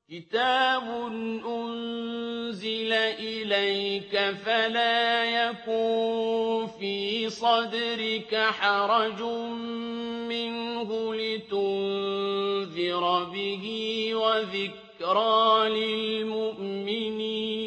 كِتَابٌ أُنزِلَ إِلَيْكَ فَلَا يَكُن فِي صَدْرِكَ حَرَجٌ مِّنْهُ لِتُنذِرَ بِهِ وَذِكْرَىٰ لِلْمُؤْمِنِينَ